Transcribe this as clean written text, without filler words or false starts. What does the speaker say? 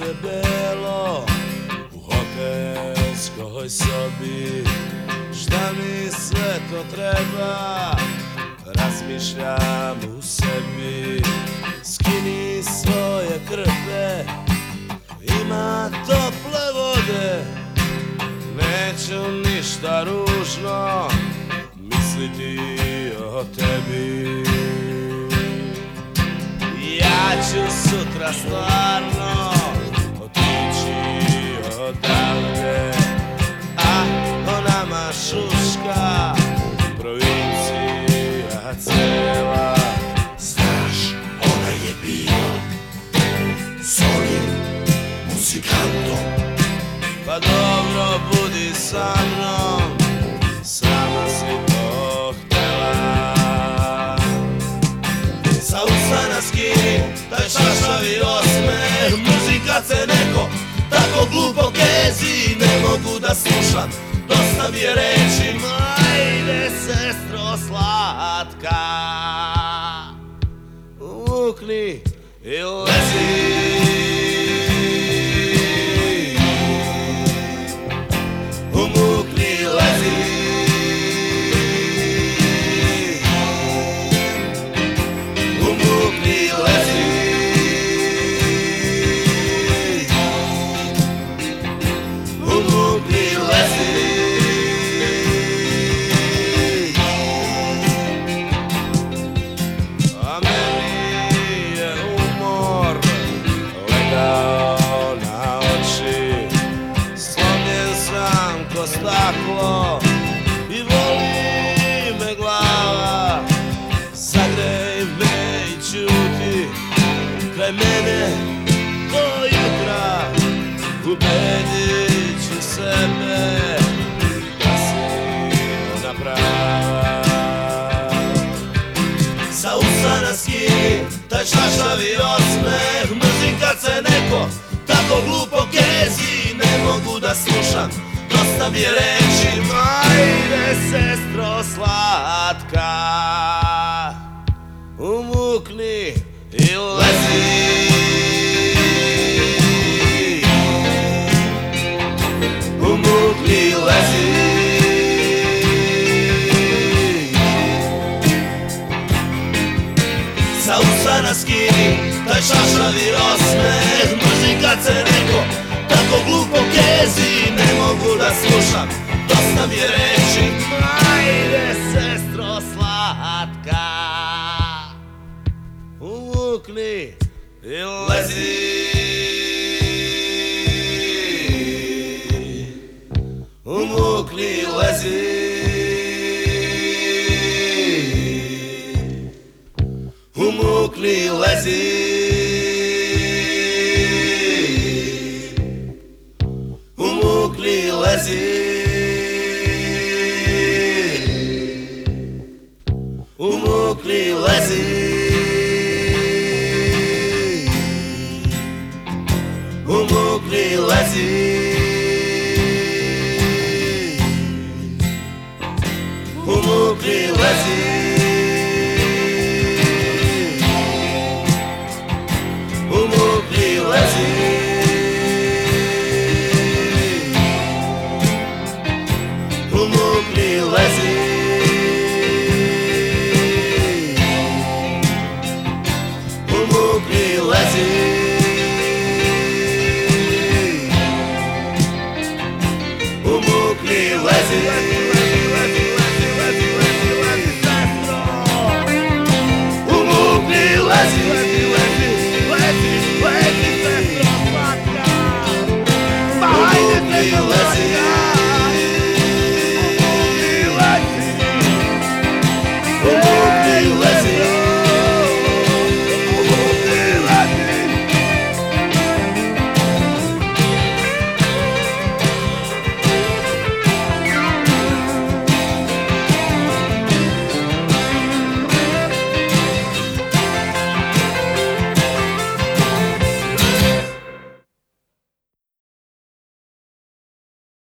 se belo u hotelskoj sobi. Šta mi sve to treba, razmišljam u sebi. Skini svoje krpe, ima tople vode. Neću ništa ružno misliti o tebi. Ja ću sutra stvarno otići odavde, a o nama šuška provincija cela. Znaš, ona je bila s onim muzikantom. Pa dobro, budi sa mnom, sama si to htela. Sa usana skini taj šašavi osmeh, muzika se neko tako glupo kezi. Ne mogu da slušam, dosta mi je reći, ajde sestro slatka, uvukni i lezi. Staklo i voli me glava, zagrej me i ćuti kraj mene do jutra. Ubedit ću sebe da si ona prava. Sa usana skini taj šašavi osmeh, mrzim kad se neko tako glupo kezi. Ne mogu da slušam, dosta mi je reći, ajde sestro slatka, umukni i lezi. Umukni i lezi. Sa usana skini taj šašavi osmeh, mrzim kad se neko tako glupo kezi. Ne mogu da slušam, dosta mi je reći, ajde sestro slatka, uvukni i lezi. Umukni i lezi. Umukni i lezi. Umukni, lezi. Umukni, lezi. Umukni, lezi. Umukni, lezi.